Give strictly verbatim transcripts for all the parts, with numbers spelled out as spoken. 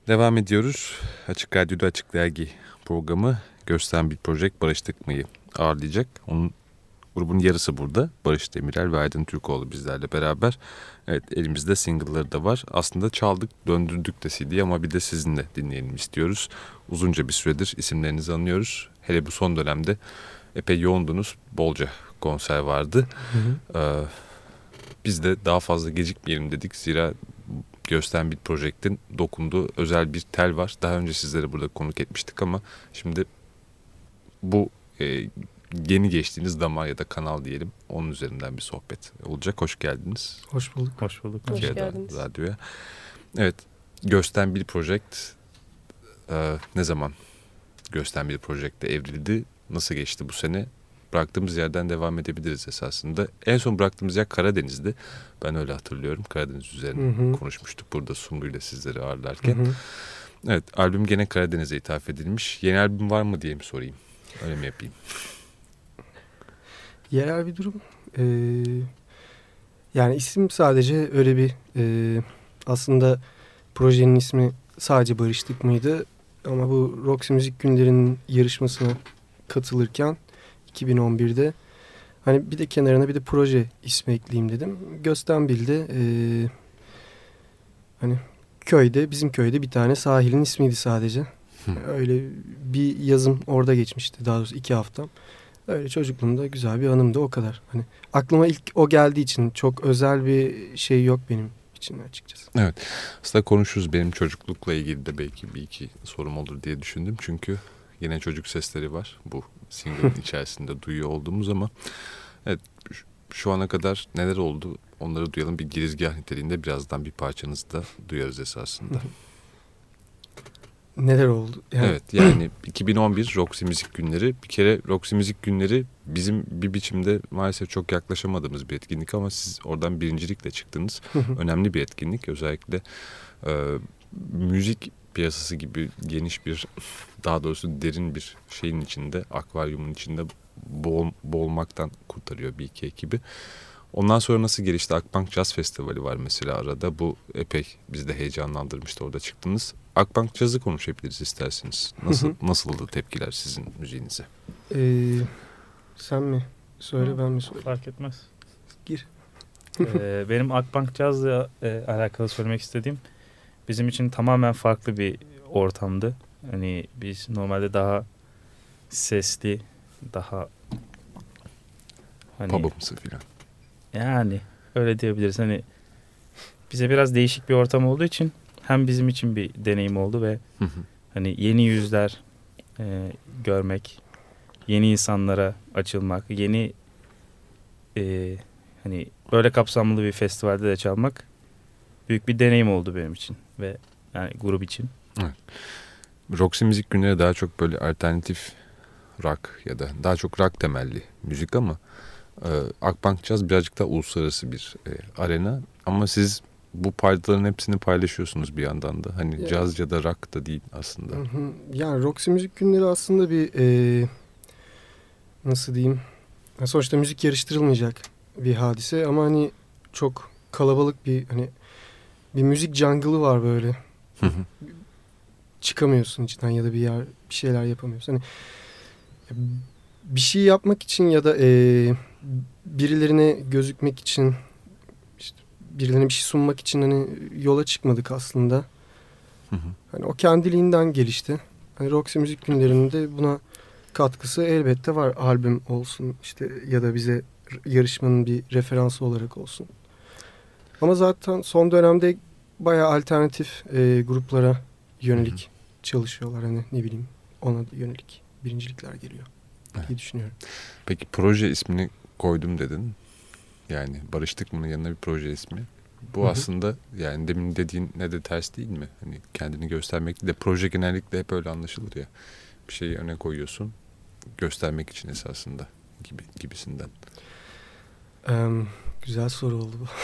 Devam ediyoruz. Açık Radyo'da Açık Dergi programı Gösteren Bir Project Barıştık mı'yı ağırlayacak. Onun grubun yarısı burada. Barış Demirel ve Aydın Türkoğlu bizlerle beraber. Evet, elimizde single'ları da var. Aslında çaldık, döndürdük de C D'yi ama bir de sizinle dinleyelim istiyoruz. Uzunca bir süredir isimlerinizi anıyoruz. Hele bu son dönemde epey yoğundunuz. Bolca konser vardı. Hı hı. Ee, biz de daha fazla gecikmeyelim dedik. Zira Gösteren Bir Project'in dokunduğu özel bir tel var. Daha önce sizlere burada konuk etmiştik ama şimdi bu e, yeni geçtiğiniz damar ya da kanal diyelim, onun üzerinden bir sohbet olacak. Hoş geldiniz. Hoş bulduk. Hoş bulduk. Hoş geldiniz. Radyoya. Evet, Gösteren Bir Project e, ne zaman Gösteren Bir Project'te evrildi? Nasıl geçti bu sene? Bıraktığımız yerden devam edebiliriz esasında. En son bıraktığımız yer Karadeniz'di. Ben öyle hatırlıyorum. Karadeniz üzerine hı hı. konuşmuştuk burada Sungu ile sizleri ağırlarken. Hı hı. Evet, albüm gene Karadeniz'e ithaf edilmiş. Yeni albüm var mı diye mi sorayım? Öyle mi yapayım? Yerel bir durum. Ee, yani isim sadece öyle bir e, aslında projenin ismi sadece Barıştık mıydı? Ama bu Roxy Müzik Günleri'nin yarışmasına katılırken iki bin on birde hani bir de kenarına bir de proje ismi ekleyeyim dedim. Göstenbil'de e, hani köyde, bizim köyde bir tane sahilin ismiydi sadece. Öyle bir yazım orada geçmişti, daha doğrusu iki haftam. Öyle çocukluğumda güzel bir anımdı, o kadar. Hani aklıma ilk o geldiği için çok özel bir şey yok benim için açıkçası. Evet, aslında konuşuruz. Benim çocuklukla ilgili de belki bir iki sorum olur diye düşündüm. Çünkü yine çocuk sesleri var bu single'ın içerisinde duyuyor olduğumuz ama evet, şu ana kadar neler oldu onları duyalım. Bir girizgah niteliğinde birazdan bir parçanızı da duyarız esasında. Neler oldu? Yani... Evet, yani iki bin on bir Roxy Müzik Günleri. Bir kere Roxy Müzik Günleri bizim bir biçimde maalesef çok yaklaşamadığımız bir etkinlik ama siz oradan birincilikle çıktınız. Önemli bir etkinlik. Özellikle e, müzik piyasası gibi geniş bir, daha doğrusu derin bir şeyin içinde, akvaryumun içinde boğul, boğulmaktan kurtarıyor bir iki ekibi. Ondan sonra nasıl gelişti? Akbank Jazz Festivali var mesela arada. Bu epey bizi de heyecanlandırmıştı, orada çıktınız. Akbank Jazz'ı konuşabiliriz isterseniz. Nasıl nasıldı tepkiler sizin müziğinize? Ee, sen mi? Söyle, ben mi söyleyeyim? Fark etmez. Gir. ee, benim Akbank Jazz'la e, alakalı söylemek istediğim, bizim için tamamen farklı bir ortamdı. Hani biz normalde daha sesli, daha hani pub'ımsı filan. Yani öyle diyebiliriz. Hani bize biraz değişik bir ortam olduğu için hem bizim için bir deneyim oldu ve hı hı. hani yeni yüzler e, görmek, yeni insanlara açılmak, yeni e, hani böyle kapsamlı bir festivalde de çalmak büyük bir deneyim oldu benim için ve yani grup için. Evet. Roxy Müzik Günleri daha çok böyle alternatif rock ya da daha çok rock temelli müzik ama Akbank Jazz birazcık daha uluslararası bir e, arena ama siz bu paydaların hepsini paylaşıyorsunuz bir yandan da. Hani yani, caz ya da rock da değil aslında. Hı hı. Yani Roxy Müzik Günleri aslında bir e, nasıl diyeyim? Sonuçta müzik yarıştırılmayacak bir hadise ama hani çok kalabalık bir, hani bir müzik jungle'ı var böyle. Hı hı. Çıkamıyorsun içinden ya da bir yer bir şeyler yapamıyorsun. Hani bir şey yapmak için ya da e, birilerine gözükmek için, işte birilerine bir şey sunmak için hani yola çıkmadık aslında. Hı hı. Hani o kendiliğinden gelişti. Hani Roxy Müzik Günleri'nde buna katkısı elbette var. Albüm olsun işte ya da bize yarışmanın bir referansı olarak olsun. Ama zaten son dönemde bayağı alternatif e, gruplara yönelik hı hı. çalışıyorlar. Hani ne bileyim, ona yönelik birincilikler geliyor diye evet. düşünüyorum. Peki proje ismini koydum dedin. Yani Barıştık mı'nın yanına bir proje ismi. Bu hı hı. aslında yani demin dediğin ne de ters değil mi? Hani kendini göstermek değil de proje genellikle hep öyle anlaşılır ya. Bir şeyi öne koyuyorsun göstermek için esasında gibi gibisinden. Um, güzel soru oldu bu.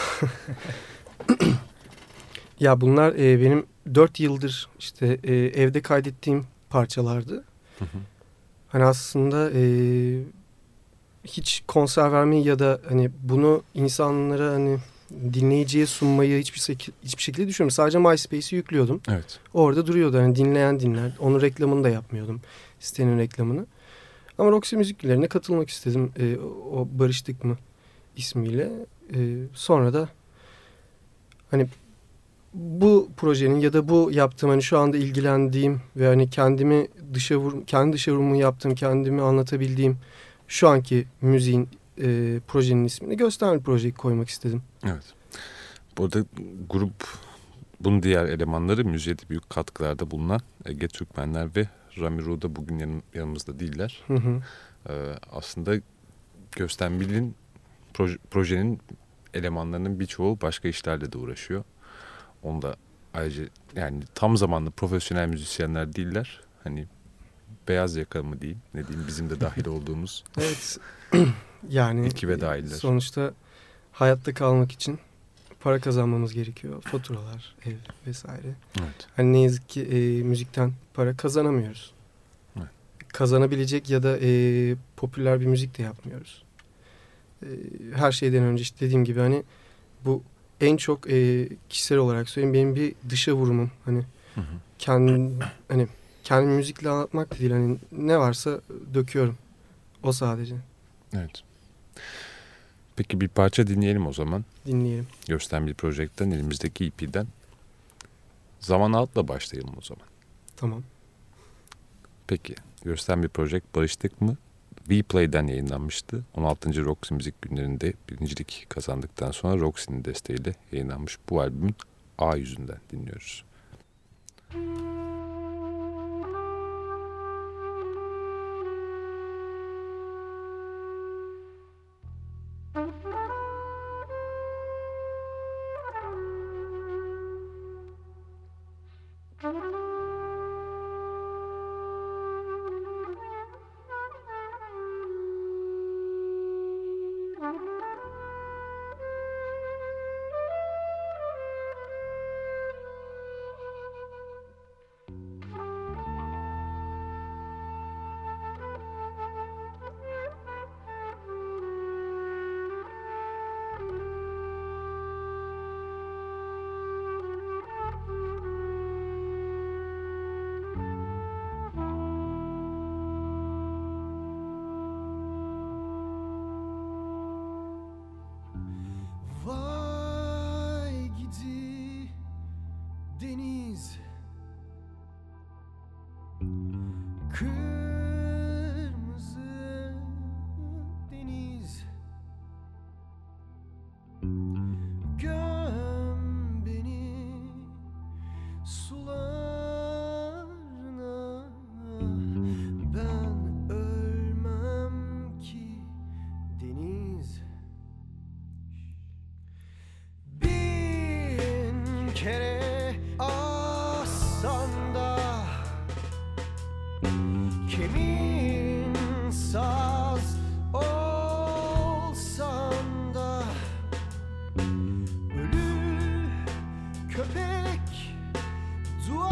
Ya bunlar e, benim dört yıldır işte e, evde kaydettiğim parçalardı. Hı hı. Hani aslında e, hiç konser vermeyi ya da hani bunu insanlara hani dinleyiciye sunmayı hiçbir, sek- hiçbir şekilde düşünmüyorum. Sadece MySpace'i yüklüyordum. Evet. Orada duruyordu. Yani dinleyen dinler. Onun reklamını da yapmıyordum. Sitenin reklamını. Ama Roxy Müzik Günleri'ne katılmak istedim. E, o Barıştık mı ismiyle. E, sonra da hani bu projenin ya da bu yaptığım hani şu anda ilgilendiğim ve hani kendimi dışa vur, kendi dışa vurumu yaptığım, kendimi anlatabildiğim şu anki müziğin e, projenin ismini Gösterme Projeyi koymak istedim. Evet. Bu arada grup bunun diğer elemanları müziğe de büyük katkılarda bulunan Ege Türkmenler ve Rami Ruda bugün yanım, yanımızda değiller. Hı hı. Ee, aslında Gösterme'nin proje, projenin elemanlarının birçoğu başka işlerle de uğraşıyor. Onu da ayrıca yani tam zamanlı profesyonel müzisyenler değiller. Hani beyaz yaka mı diyeyim, ne diyeyim, bizim de dahil olduğumuz. Evet. Yani ekibe dahiller. Sonuçta hayatta kalmak için para kazanmamız gerekiyor. Faturalar, ev vesaire. Evet. Hani ne yazık ki e, müzikten para kazanamıyoruz. Evet. Kazanabilecek ya da e, popüler bir müzik de yapmıyoruz. E, her şeyden önce işte dediğim gibi hani bu en çok e, kişisel olarak söyleyeyim benim bir dışa vurumum. Hani hı hı. kendim hani kendimi müzikle anlatmak da değil, hani ne varsa döküyorum. O sadece. Evet. Peki bir parça dinleyelim o zaman. Dinleyelim. Gösterme Project'ten, elimizdeki E P'den. Zaman Alt'la başlayalım o zaman. Tamam. Peki Gösterme Project Barıştık mı? Vplay'den yayınlanmıştı. on altıncı Roxy Müzik Günleri'nde birincilik kazandıktan sonra Roxy'nin desteğiyle yayınlanmış bu albümün A yüzünden dinliyoruz. Kırmızı deniz, göm beni sularına, ben ölmem ki deniz. Bin kere assan da kimin saz olsan da, ölü köpek duvarına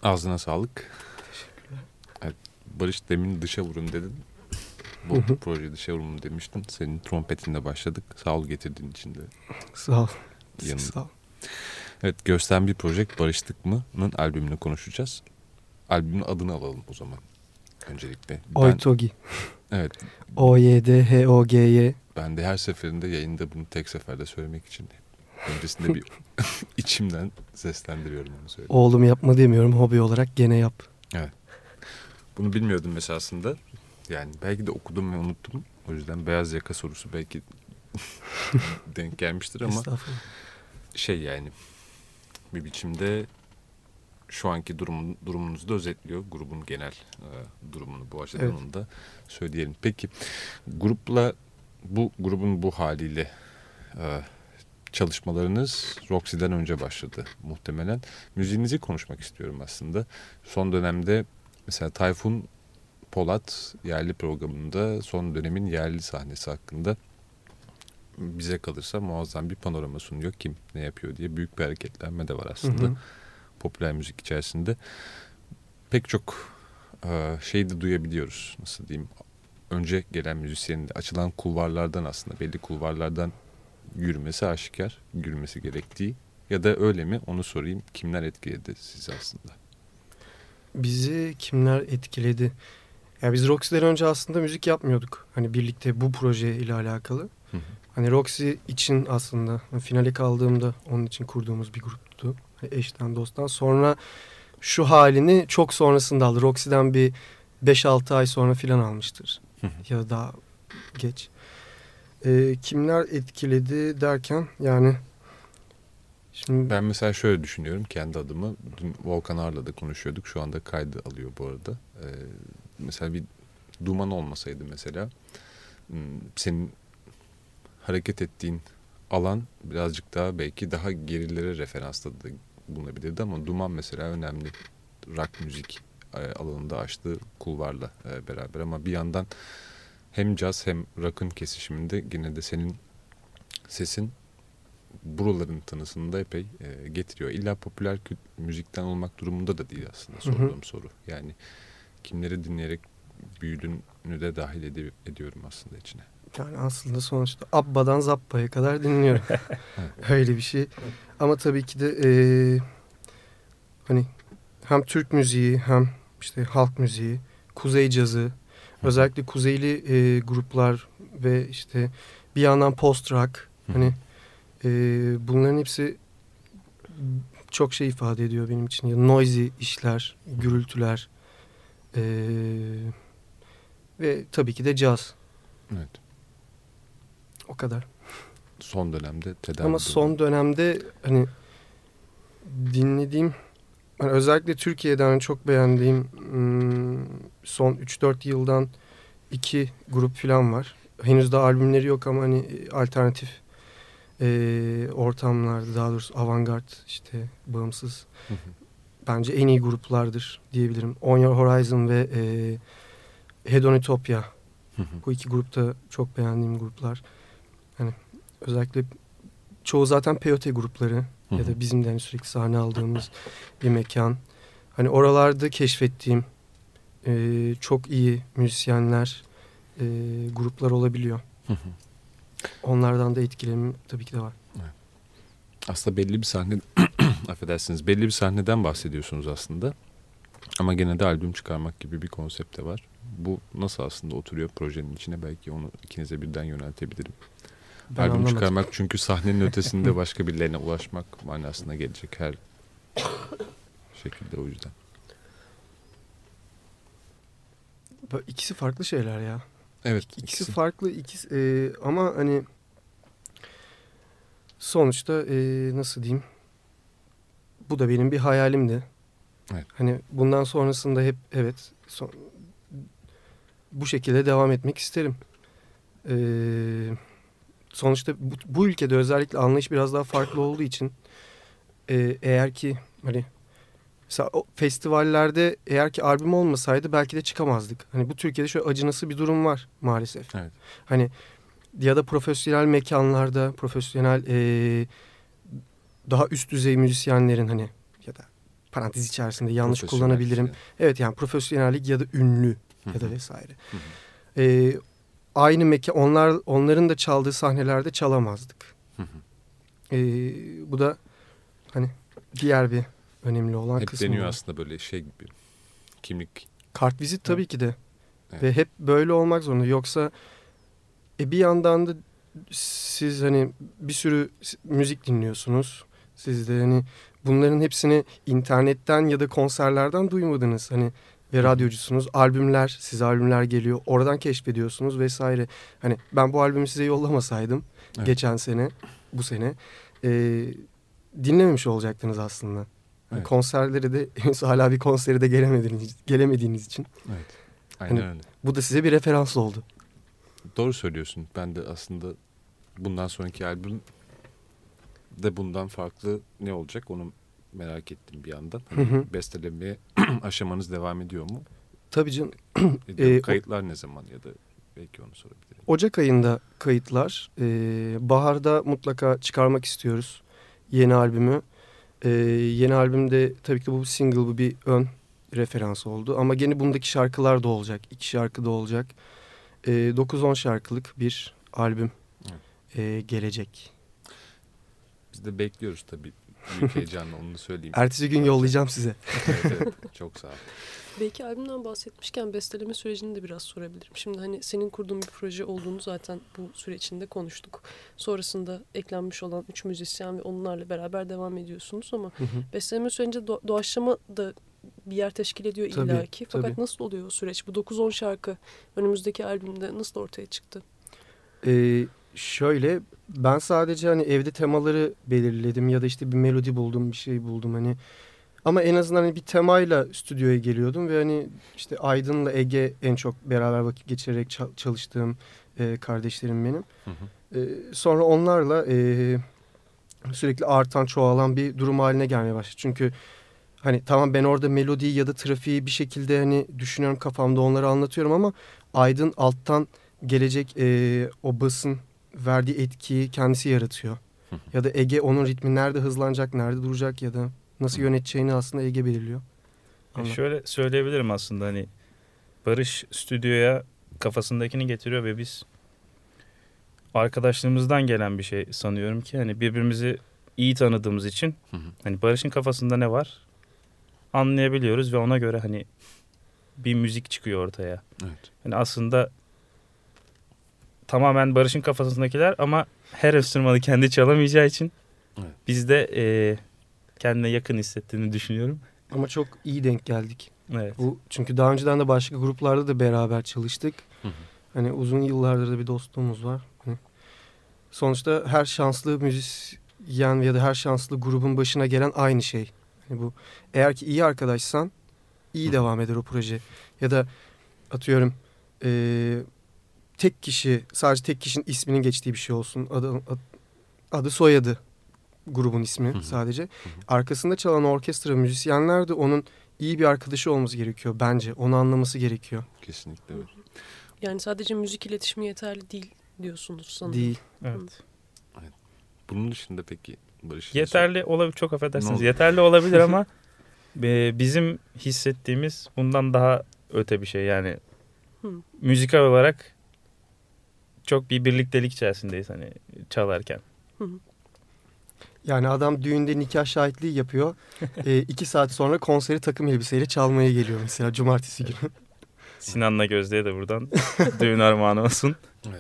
Ağzına sağlık. Teşekkürler. Evet, Barış demin dışa vurun dedin. Bu proje dışa vurun demiştin. Senin trompetinle başladık. Sağ ol getirdiğin için de. Sağ ol. Yanında. Sağ ol. Evet, Gösten Bir Project Barıştık mı'nın albümünü konuşacağız. Albümün adını alalım o zaman. Öncelikle. Ben, Oytogi. evet. O Y D H O G Y. Ben de her seferinde yayında bunu tek seferde söylemek için öncesinde bir içimden seslendiriyorum onu söyleyeyim. Oğlum yapma demiyorum, hobi olarak gene yap. Evet. Bunu bilmiyordum esasında. Yani belki de okudum ve unuttum. O yüzden beyaz yaka sorusu belki denk gelmiştir ama şey yani bir biçimde şu anki durum, durumunuzu da özetliyor. Grubun genel e, durumunu bu açıdan evet. onu da söyleyelim. Peki grupla bu grubun bu haliyle e, çalışmalarınız Roxy'den önce başladı muhtemelen. Müziğinizi konuşmak istiyorum aslında. Son dönemde mesela Tayfun Polat yerli programında son dönemin yerli sahnesi hakkında bize kalırsa muazzam bir panorama sunuyor. Kim ne yapıyor diye büyük bir hareketlenme de var aslında. Hı hı. Popüler müzik içerisinde. Pek çok e, şey de duyabiliyoruz. Nasıl diyeyim? Önce gelen müzisyenin de açılan kulvarlardan aslında belli kulvarlardan yürümesi aşikar. Yürümesi gerektiği. Ya da öyle mi? Onu sorayım. Kimler etkiledi sizi aslında? Bizi kimler etkiledi? Ya biz Roxy'den önce aslında müzik yapmıyorduk. Hani birlikte bu proje ile alakalı. Hı hı. Hani Roxy için aslında finale kaldığımda onun için kurduğumuz bir gruptu. Hani eşten dosttan. Sonra şu halini çok sonrasında aldı. Roxy'den bir beş altı ay sonra filan almıştır. Hı hı. Ya da daha geç. Ee, kimler etkiledi derken yani şimdi ben mesela şöyle düşünüyorum kendi adıma. Dün Volkan Ar'la da konuşuyorduk. Şu anda kaydı alıyor bu arada. Ee, mesela bir Duman olmasaydı mesela senin hareket ettiğin alan birazcık daha belki daha gerilere referansla da bulunabilirdi ama Duman mesela önemli rock müzik alanında açtığı kulvarla beraber ama bir yandan hem caz hem rock'ın kesişiminde yine de senin sesin buraların tanısını da epey getiriyor. İlla popüler müzikten olmak durumunda da değil aslında sorduğum hı hı. soru. Yani kimleri dinleyerek büyüdüğünü de dahil ed- ediyorum aslında içine. Yani aslında sonuçta Abba'dan Zappa'ya kadar dinliyorum. Öyle bir şey. Ama tabii ki de e, hani hem Türk müziği hem işte halk müziği, kuzey cazı, özellikle kuzeyli e, gruplar ve işte bir yandan post rock, hani e, bunların hepsi çok şey ifade ediyor benim için. Ya, noisy işler, gürültüler e, ve tabii ki de caz. Evet. O kadar. Son dönemde tedavi. Ama son dönemde hani dinlediğim, hani özellikle Türkiye'den çok beğendiğim son üç dört yıldan iki grup falan var. Henüz daha albümleri yok ama hani alternatif e, ortamlarda, daha doğrusu avantgard, işte bağımsız. Hı hı. Bence en iyi gruplardır diyebilirim. On Your Horizon ve e, Hedonitopia. Hı hı. Bu iki grupta çok beğendiğim gruplar. Hani özellikle çoğu zaten Peyote grupları, hı hı. ya da bizim de hani sürekli sahne aldığımız bir mekan. Hani oralarda keşfettiğim e, çok iyi müzisyenler, e, gruplar olabiliyor. Hı hı. Onlardan da etkilenim tabii ki de var. Evet. Aslında belli bir sahne, affedersiniz, belli bir sahneden bahsediyorsunuz aslında. Ama gene de albüm çıkarmak gibi bir konsept de var. Bu nasıl aslında oturuyor projenin içine? Belki onu ikinize birden yöneltebilirim. Ben albüm anlamadım. Çıkarmak çünkü sahnenin ötesinde başka birilerine ulaşmak manasına gelecek her şekilde, o yüzden. İkisi farklı şeyler ya. Evet. İkisi, ikisi farklı, ikisi e, ama hani sonuçta e, nasıl diyeyim? Bu da benim bir hayalimdi. Evet. Hani bundan sonrasında hep evet son, bu şekilde devam etmek isterim. Ee, sonuçta bu, bu ülkede özellikle anlayış biraz daha farklı olduğu için e, eğer ki hani mesela o festivallerde eğer ki albüm olmasaydı belki de çıkamazdık. Hani bu Türkiye'de şöyle acınası bir durum var maalesef. Evet. Hani ya da profesyonel mekanlarda profesyonel e, daha üst düzey müzisyenlerin hani ya da parantez içerisinde yanlış Profesyonel kullanabilirim. yani. Evet yani profesyonellik ya da ünlü ya da vesaire. Ee, aynı mekan onlar onların da çaldığı sahnelerde çalamazdık. Ee, bu da hani diğer bir önemli olan Hep kısmı. deniyor var. aslında böyle şey gibi. Kimlik. Kartvizit tabii Evet. ki de. Evet. Ve hep böyle olmak zorunda. Yoksa e, bir yandan da siz hani bir sürü müzik dinliyorsunuz. Siz de hani bunların hepsini internetten ya da konserlerden duymadınız. Hani ve radyocusunuz. Albümler, size albümler geliyor. Oradan keşfediyorsunuz vesaire. Hani ben bu albümü size yollamasaydım Evet. geçen sene, bu sene e, dinlememiş olacaktınız aslında. Yani Evet. konserlere de henüz hala bir konsere de gelemediğiniz, gelemediğiniz için. Evet. Aynen Hani- öyle. Bu da size bir referans oldu. Doğru söylüyorsun. Ben de aslında bundan sonraki albüm de bundan farklı ne olacak onu merak ettim bir yandan. Hı hı. Bestelemeye aşamanız devam ediyor mu? Tabii canım. Ediyor. Ee, o- Kayıtlar ne zaman ya da belki onu sorabilirim. Ocak ayında kayıtlar. Ee, baharda mutlaka çıkarmak istiyoruz yeni albümü. Ee, yeni albümde tabii ki bu single, bu bir ön referans oldu. Ama gene bundaki şarkılar da olacak. İki şarkı da olacak. Ee, dokuz on şarkılık bir albüm ee, gelecek. Biz de bekliyoruz tabii. Büyük heyecanla onu da söyleyeyim. Ertesi gün yollayacağım size. Evet, evet. Çok sağ ol. Belki albümden bahsetmişken besteleme sürecini de biraz sorabilirim. Şimdi hani senin kurduğun bir proje olduğunu zaten bu süre içinde konuştuk. Sonrasında eklenmiş olan üç müzisyen ve onlarla beraber devam ediyorsunuz ama Hı hı. besteleme sürecince do- doğaçlama da bir yer teşkil ediyor Tabii, illaki. Fakat tabii. nasıl oluyor o süreç? Bu dokuz on şarkı önümüzdeki albümde nasıl ortaya çıktı? Ee, şöyle ben sadece hani evde temaları belirledim ya da işte bir melodi buldum, bir şey buldum hani. Ama en azından hani bir temayla stüdyoya geliyordum ve hani işte Aydın'la Ege en çok beraber vakit geçirerek çal- çalıştığım e, kardeşlerim benim. Hı hı. E, sonra onlarla e, sürekli artan, çoğalan bir durum haline gelmeye başladı. Çünkü hani tamam ben orada melodiyi ya da trafiği bir şekilde hani düşünüyorum, kafamda onları anlatıyorum ama Aydın alttan gelecek e, o basın verdiği etkiyi kendisi yaratıyor. Hı hı. Ya da Ege onun ritmi nerede hızlanacak, nerede duracak ya da nasıl Hı. yöneteceğini aslında Ege belirliyor. E Anladım. şöyle söyleyebilirim aslında, hani Barış stüdyoya kafasındakini getiriyor ve biz arkadaşlığımızdan gelen bir şey sanıyorum ki hani birbirimizi iyi tanıdığımız için Hı hı. hani Barış'ın kafasında ne var anlayabiliyoruz ve ona göre hani bir müzik çıkıyor ortaya. Evet. Hani aslında tamamen Barış'ın kafasındakiler ama her enstrümanı kendi çalamayacağı için Evet. biz de e, kendine yakın hissettiğini düşünüyorum. Ama çok iyi denk geldik. Evet. Bu çünkü daha önceden de başka gruplarda da beraber çalıştık. Hı hı. Hani uzun yıllardır da bir dostluğumuz var. Hani sonuçta her şanslı müzisyen ya da her şanslı grubun başına gelen aynı şey. Hani bu eğer ki iyi arkadaşsan iyi Hı. devam eder o proje. Ya da atıyorum eee, tek kişi, sadece tek kişinin isminin geçtiği bir şey olsun. Adı, ad- adı soyadı grubun ismi Hı hı. sadece. hı. Arkasında çalan orkestra müzisyenler de onun iyi bir arkadaşı olması gerekiyor bence. Onu anlaması gerekiyor. Kesinlikle öyle. Yani sadece müzik iletişimi yeterli değil diyorsunuz sanırım. Değil. Evet. Bunun dışında peki Barış? Yeterli olabilir, çok Ne affedersiniz. oldu? Yeterli olabilir ama e, bizim hissettiğimiz bundan daha öte bir şey. Yani Hı. müzikal olarak çok bir birliktelik içerisindeyiz hani çalarken. Hı hı. Yani adam düğünde nikah şahitliği yapıyor. e, iki saat sonra konseri takım elbiseyle çalmaya geliyor mesela cumartesi günü. Sinan'la Gözde'ye de buradan düğün armağanı olsun.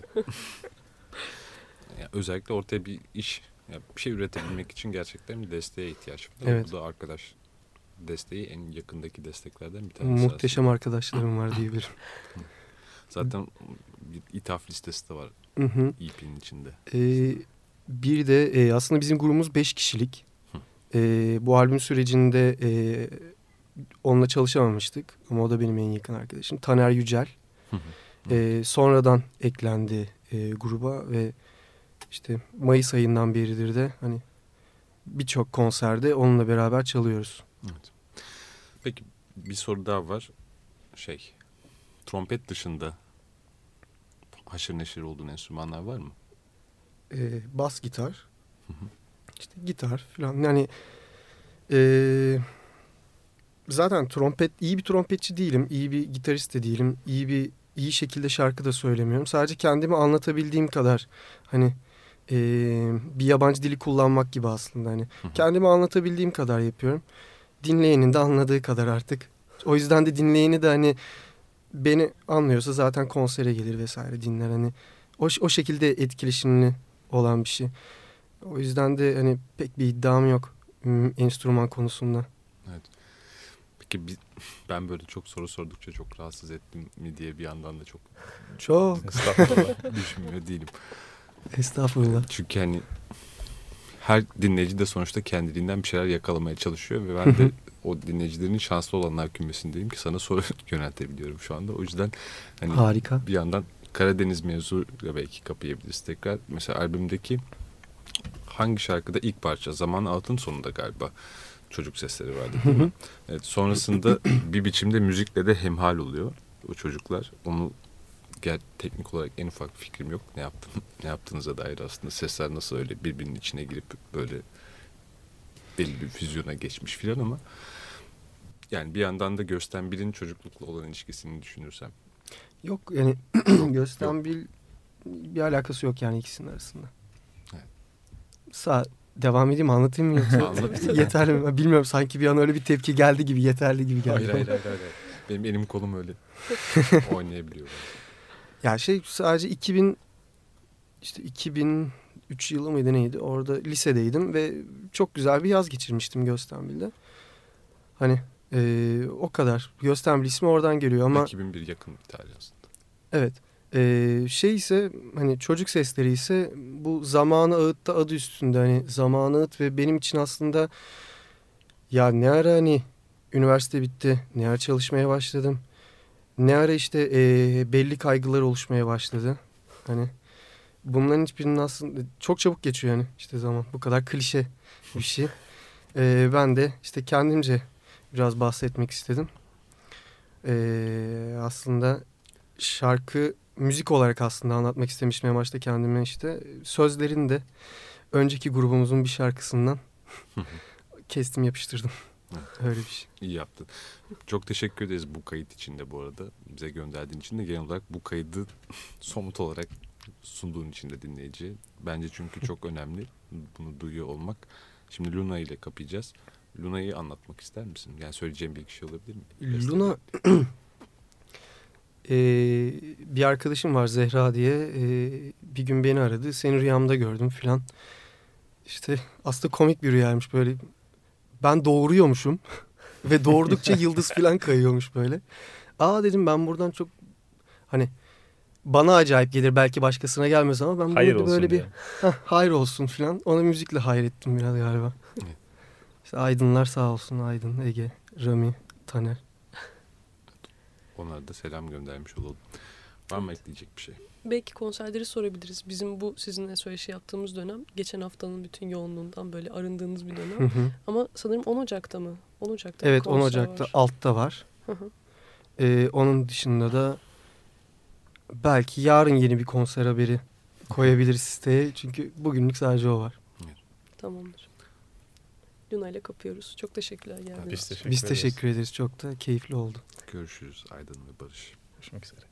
Yani özellikle ortaya bir iş, yani bir şey üretebilmek için gerçekten bir desteğe ihtiyaç var. Evet. Bu da arkadaş desteği en yakındaki desteklerden bir tanesi. Muhteşem arkadaşlarım var diyebilirim. aslında. Zaten bir ithaf listesi de var Hı hı. E P'nin içinde. Ee, bir de e, aslında bizim grubumuz beş kişilik. Hı. Ee, bu albüm sürecinde e, onunla çalışamamıştık. Ama o da benim en yakın arkadaşım. Taner Yücel. Hı hı. Ee, sonradan eklendi e, gruba ve işte Mayıs ayından beridir de hani birçok konserde onunla beraber çalıyoruz. Evet. Peki bir soru daha var. Şey, trompet dışında haşır neşir olduğun enstrümanlar var mı? Ee, bas gitar, Hı hı. işte gitar falan. Yani e, zaten trompet iyi bir trompetçi değilim. İyi bir gitarist de değilim. İyi bir iyi şekilde şarkı da söylemiyorum. Sadece kendimi anlatabildiğim kadar hani e, bir yabancı dili kullanmak gibi aslında hani. Hı hı. Kendimi anlatabildiğim kadar yapıyorum. Dinleyenin de anladığı kadar artık. O yüzden de dinleyeni de hani beni anlıyorsa zaten konsere gelir vesaire dinler hani. O, o şekilde etkileşimli olan bir şey. O yüzden de hani pek bir iddiam yok m, enstrüman konusunda. Peki bir, ben böyle çok soru sordukça çok rahatsız ettim mi diye bir yandan da çok Çok. estağfurullah düşünmüyor değilim. Estağfurullah. Çünkü hani her dinleyici de sonuçta kendiliğinden bir şeyler yakalamaya çalışıyor ve ben de o dinleyicilerin şanslı olanlar kümesindeyim ki sana soru yöneltebiliyorum şu anda. O yüzden hani Harika. bir yandan Karadeniz mevzuyla belki kapayabiliriz tekrar. Mesela albümdeki hangi şarkıda ilk parça Zaman Altın sonunda galiba çocuk sesleri vardı değil mi? Evet, sonrasında bir biçimde müzikle de hemhal oluyor o çocuklar. Onu gel, teknik olarak en ufak bir fikrim yok. Ne yaptın, ne yaptığınıza dair aslında sesler nasıl öyle birbirinin içine girip böyle belli bir füzyona geçmiş filan ama yani bir yandan da Gösten Bil'in çocuklukla olan ilişkisini düşünürsem. Yok yani Gösten Bil bir alakası yok yani ikisinin arasında. Evet. Sağ devam edeyim mi, anlatayım mı yoksa Anlat. yeterli mi? Bilmiyorum, sanki bir an öyle bir tepki geldi gibi, yeterli gibi geldi. Hayır hayır hayır. hayır. Benim elim kolum öyle oynayabiliyor. Ya şey, sadece iki bin işte iki bin üç yılı mıydı neydi? Orada lisedeydim ve çok güzel bir yaz geçirmiştim Göstenbil'de. Hani e, o kadar. Göstenbil ismi oradan geliyor ama iki bin bir yakın bir tarih aslında. evet. E, şey ise hani çocuk sesleri ise bu Zamanı Ağıt'ta adı üstünde, hani Zamanı Ağıt ve benim için aslında ya ne ara hani üniversite bitti, ne ara çalışmaya başladım, ne ara işte e, belli kaygılar oluşmaya başladı. Hani bunların hiçbirinin aslında çok çabuk geçiyor yani işte zaman. Bu kadar klişe bir şey. E, ben de işte kendimce biraz bahsetmek istedim. E, aslında şarkı müzik olarak aslında anlatmak istemiştim en başta kendime işte. Sözlerini de önceki grubumuzun bir şarkısından kestim yapıştırdım. Öyle bir şey. İyi yaptın. Çok teşekkür ederiz bu kayıt için de bu arada. Bize gönderdiğin için de, genel olarak bu kaydı somut olarak sunduğun için de dinleyiciye. Bence çünkü çok önemli bunu duyuyor olmak. Şimdi Luna ile kapayacağız. Luna'yı anlatmak ister misin? Yani söyleyeceğim bir kişi olabilir mi? Luna e, bir arkadaşım var Zehra diye, e, bir gün beni aradı. Seni rüyamda gördüm filan. İşte aslında komik bir rüyaymış böyle. Ben doğuruyormuşum ve doğurdukça yıldız filan kayıyormuş böyle. Aa dedim, ben buradan çok hani bana acayip gelir, belki başkasına gelmez ama ben Hayır burada olsun böyle bir diye. heh, hayır olsun filan. Ona müzikle hayır ettim biraz galiba. Evet. İşte Aydınlar sağ olsun, Aydın, Ege, Rami, Taner. Onlara da selam göndermiş olalım. Var mı ekleyecek bir şey? Belki konserleri sorabiliriz. Bizim bu sizinle söyleşi yaptığımız dönem geçen haftanın bütün yoğunluğundan böyle arındığınız bir Hı dönem. hı. Ama sanırım on Ocak'ta mı? on Ocak'ta bir Evet, on konser Ocak'ta var. altta var. Hı hı. Ee, onun dışında da belki yarın yeni bir konser haberi koyabiliriz siteye. Çünkü bugünlük sadece o var. Tamamdır. Luna ile kapıyoruz. Çok teşekkürler geldiğiniz Biz için. teşekkür Biz ederiz. teşekkür ederiz. Çok da keyifli oldu. Görüşürüz Aydın ve Barış. Görüşmek üzere.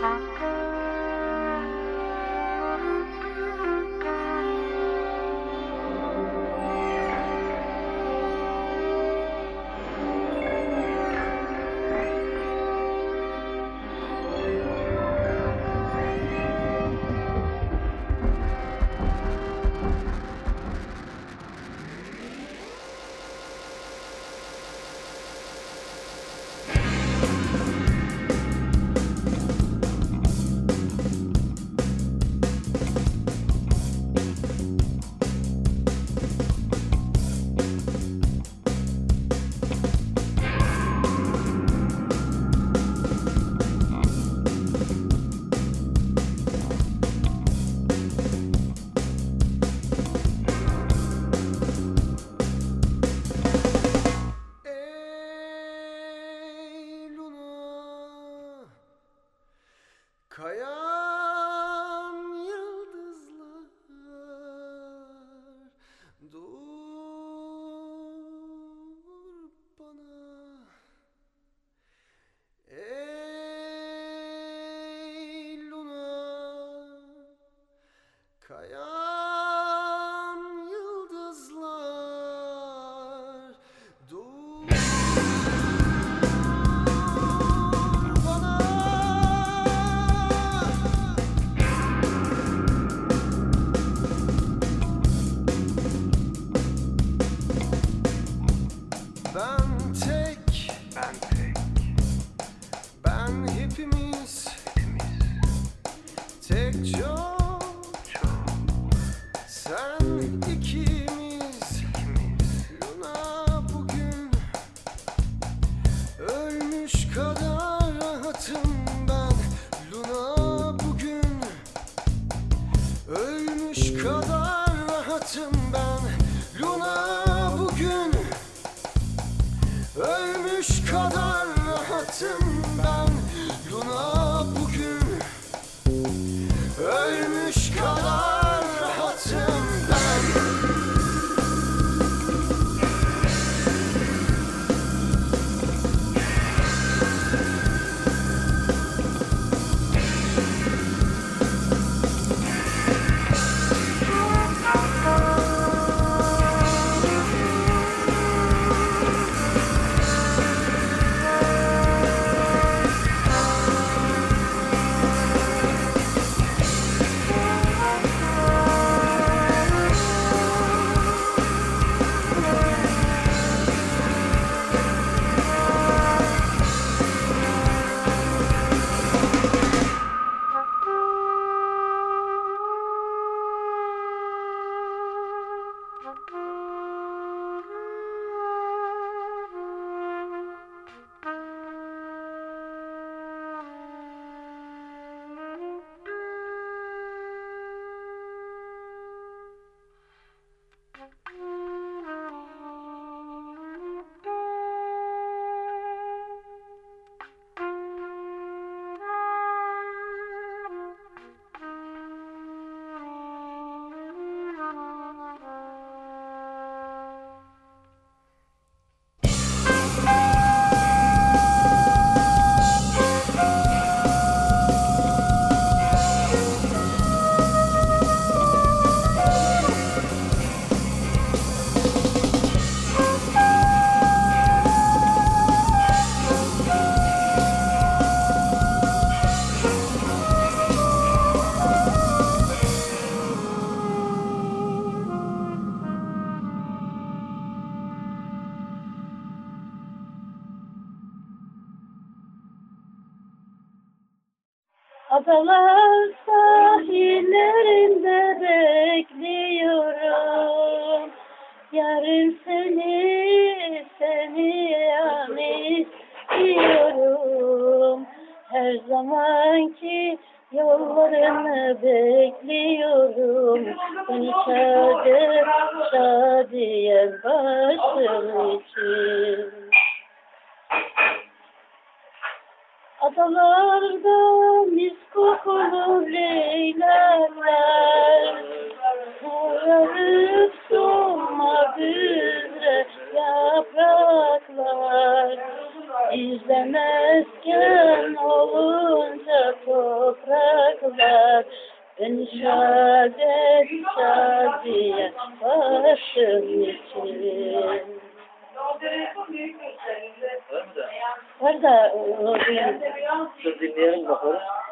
Ey Luna, kayan yıldızlar, dur bana. Ey Luna, kayan yıldızlar, dur bana. Ben tek, ben tek, ben hepimiz, tek çok, sen ikimiz, Luna bugün ölmüş kadar rahatım ben. Luna bugün ölmüş kadar rahatım ben. Luna bugün ölmüş kadar rahatım ben. Luna bugün ölmüş kadar rahatım ben. Adalar sahillerinde bekliyorum. Yarın seni, seni yan istiyorum. Her zamanki yollarını bekliyorum. Beni çağır, şadiyen başım için. Adalarda mis kokulu leylalar, sararıp solmak üzere yapraklar, izlemezken olunca toz. var. Ben şadet şadiye başım için. Var da o bir Söz dinleyelim bakalım.